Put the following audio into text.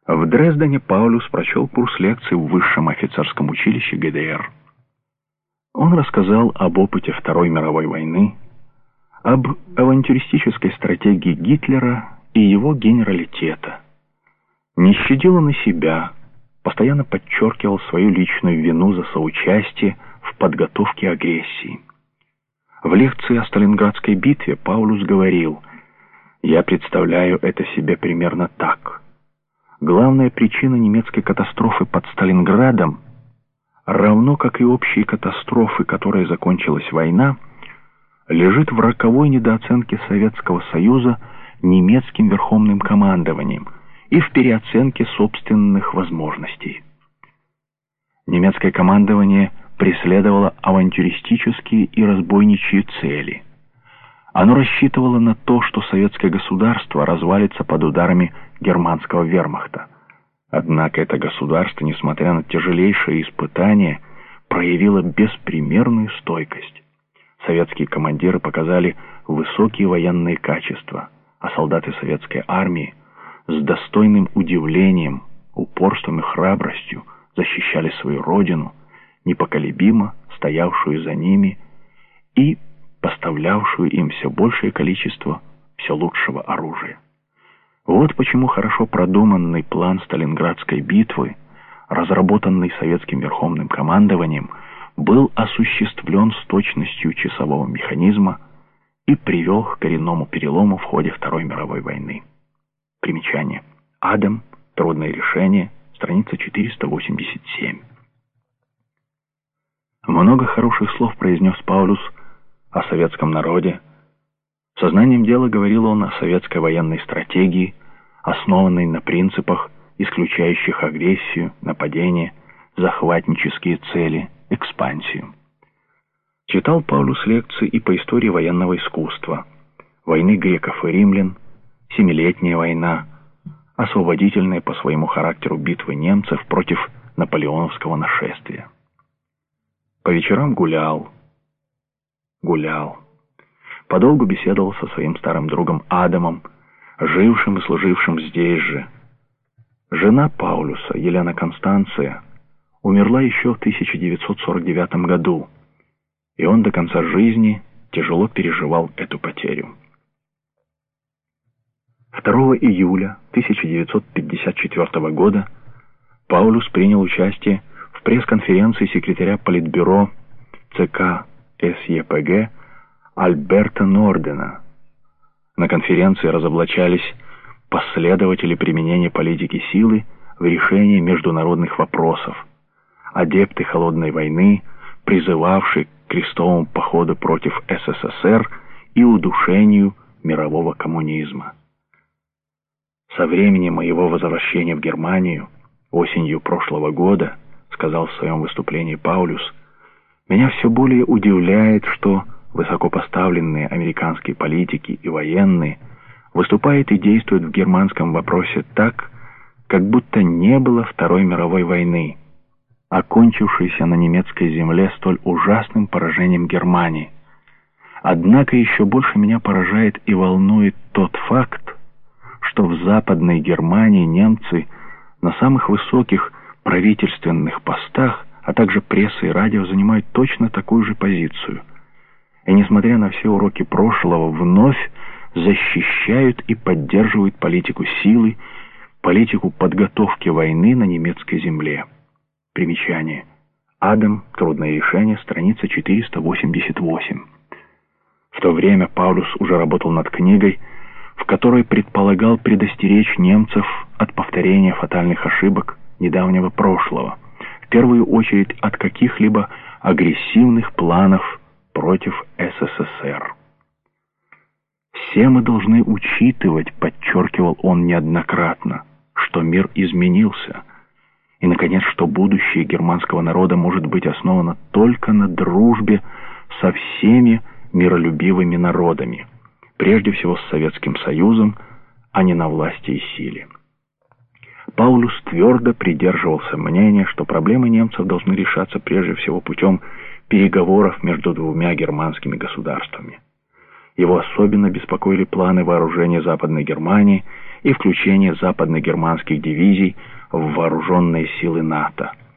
В Дрездене Паулюс прочел курс лекций в высшем офицерском училище ГДР. Он рассказал об опыте Второй мировой войны, об авантюристической стратегии Гитлера и его генералитета. Не щадил он и себя, постоянно подчеркивал свою личную вину за соучастие в подготовке агрессии. В лекции о Сталинградской битве Паулюс говорил: «Я представляю это себе примерно так. Главная причина немецкой катастрофы под Сталинградом, равно как и общей катастрофы, которой закончилась война, лежит в роковой недооценке Советского Союза немецким верховным командованием и в переоценке собственных возможностей. Немецкое командование преследовало авантюристические и разбойничьи цели. Оно рассчитывало на то, что советское государство развалится под ударами германского вермахта. Однако это государство, несмотря на тяжелейшие испытания, проявило беспримерную стойкость. Советские командиры показали высокие военные качества, а солдаты советской армии с достойным удивлением, упорством и храбростью защищали свою родину, непоколебимо стоявшую за ними и поставлявшую им все большее количество все лучшего оружия. Вот почему хорошо продуманный план Сталинградской битвы, разработанный советским верховным командованием, был осуществлен с точностью часового механизма и привел к коренному перелому в ходе Второй мировой войны. Примечание. Адам. Трудное решение. Страница 487. Много хороших слов произнес Паулюс о советском народе. Сознанием дела говорил он о советской военной стратегии, основанной на принципах, исключающих агрессию, нападение, захватнические цели, экспансию. Читал Паулюс лекции и по истории военного искусства, войны греков и римлян, Семилетняя война, освободительные по своему характеру битвы немцев против наполеоновского нашествия. По вечерам гулял. Подолгу беседовал со своим старым другом Адамом, жившим и служившим здесь же. Жена Паулюса, Елена Констанция, умерла еще в 1949 году, и он до конца жизни тяжело переживал эту потерю. 2 июля 1954 года Паулюс принял участие в пресс-конференции секретаря Политбюро ЦК СЕПГ Альберта Нордена. На конференции разоблачались последователи применения политики силы в решении международных вопросов, адепты холодной войны, призывавшие к крестовому походу против СССР и удушению мирового коммунизма. «Со времени моего возвращения в Германию, осенью прошлого года, — сказал в своем выступлении Паулюс, — меня все более удивляет, что высокопоставленные американские политики и военные выступают и действуют в германском вопросе так, как будто не было Второй мировой войны, окончившейся на немецкой земле столь ужасным поражением Германии. Однако еще больше меня поражает и волнует тот факт, что в Западной Германии немцы на самых высоких правительственных постах, а также пресса и радио занимают точно такую же позицию. И, несмотря на все уроки прошлого, вновь защищают и поддерживают политику силы, политику подготовки войны на немецкой земле». Примечание. Адам. Трудное решение. Страница 488. В то время Паулюс уже работал над книгой, в которой предполагал предостеречь немцев от повторения фатальных ошибок недавнего прошлого, в первую очередь от каких-либо агрессивных планов против СССР. «Все мы должны учитывать, — подчеркивал он неоднократно, — что мир изменился, и, наконец, что будущее германского народа может быть основано только на дружбе со всеми миролюбивыми народами, прежде всего с Советским Союзом, а не на власти и силе». Паулюс твердо придерживался мнения, что проблемы немцев должны решаться прежде всего путем переговоров между двумя германскими государствами. Его особенно беспокоили планы вооружения Западной Германии и включение западно-германских дивизий в вооруженные силы НАТО.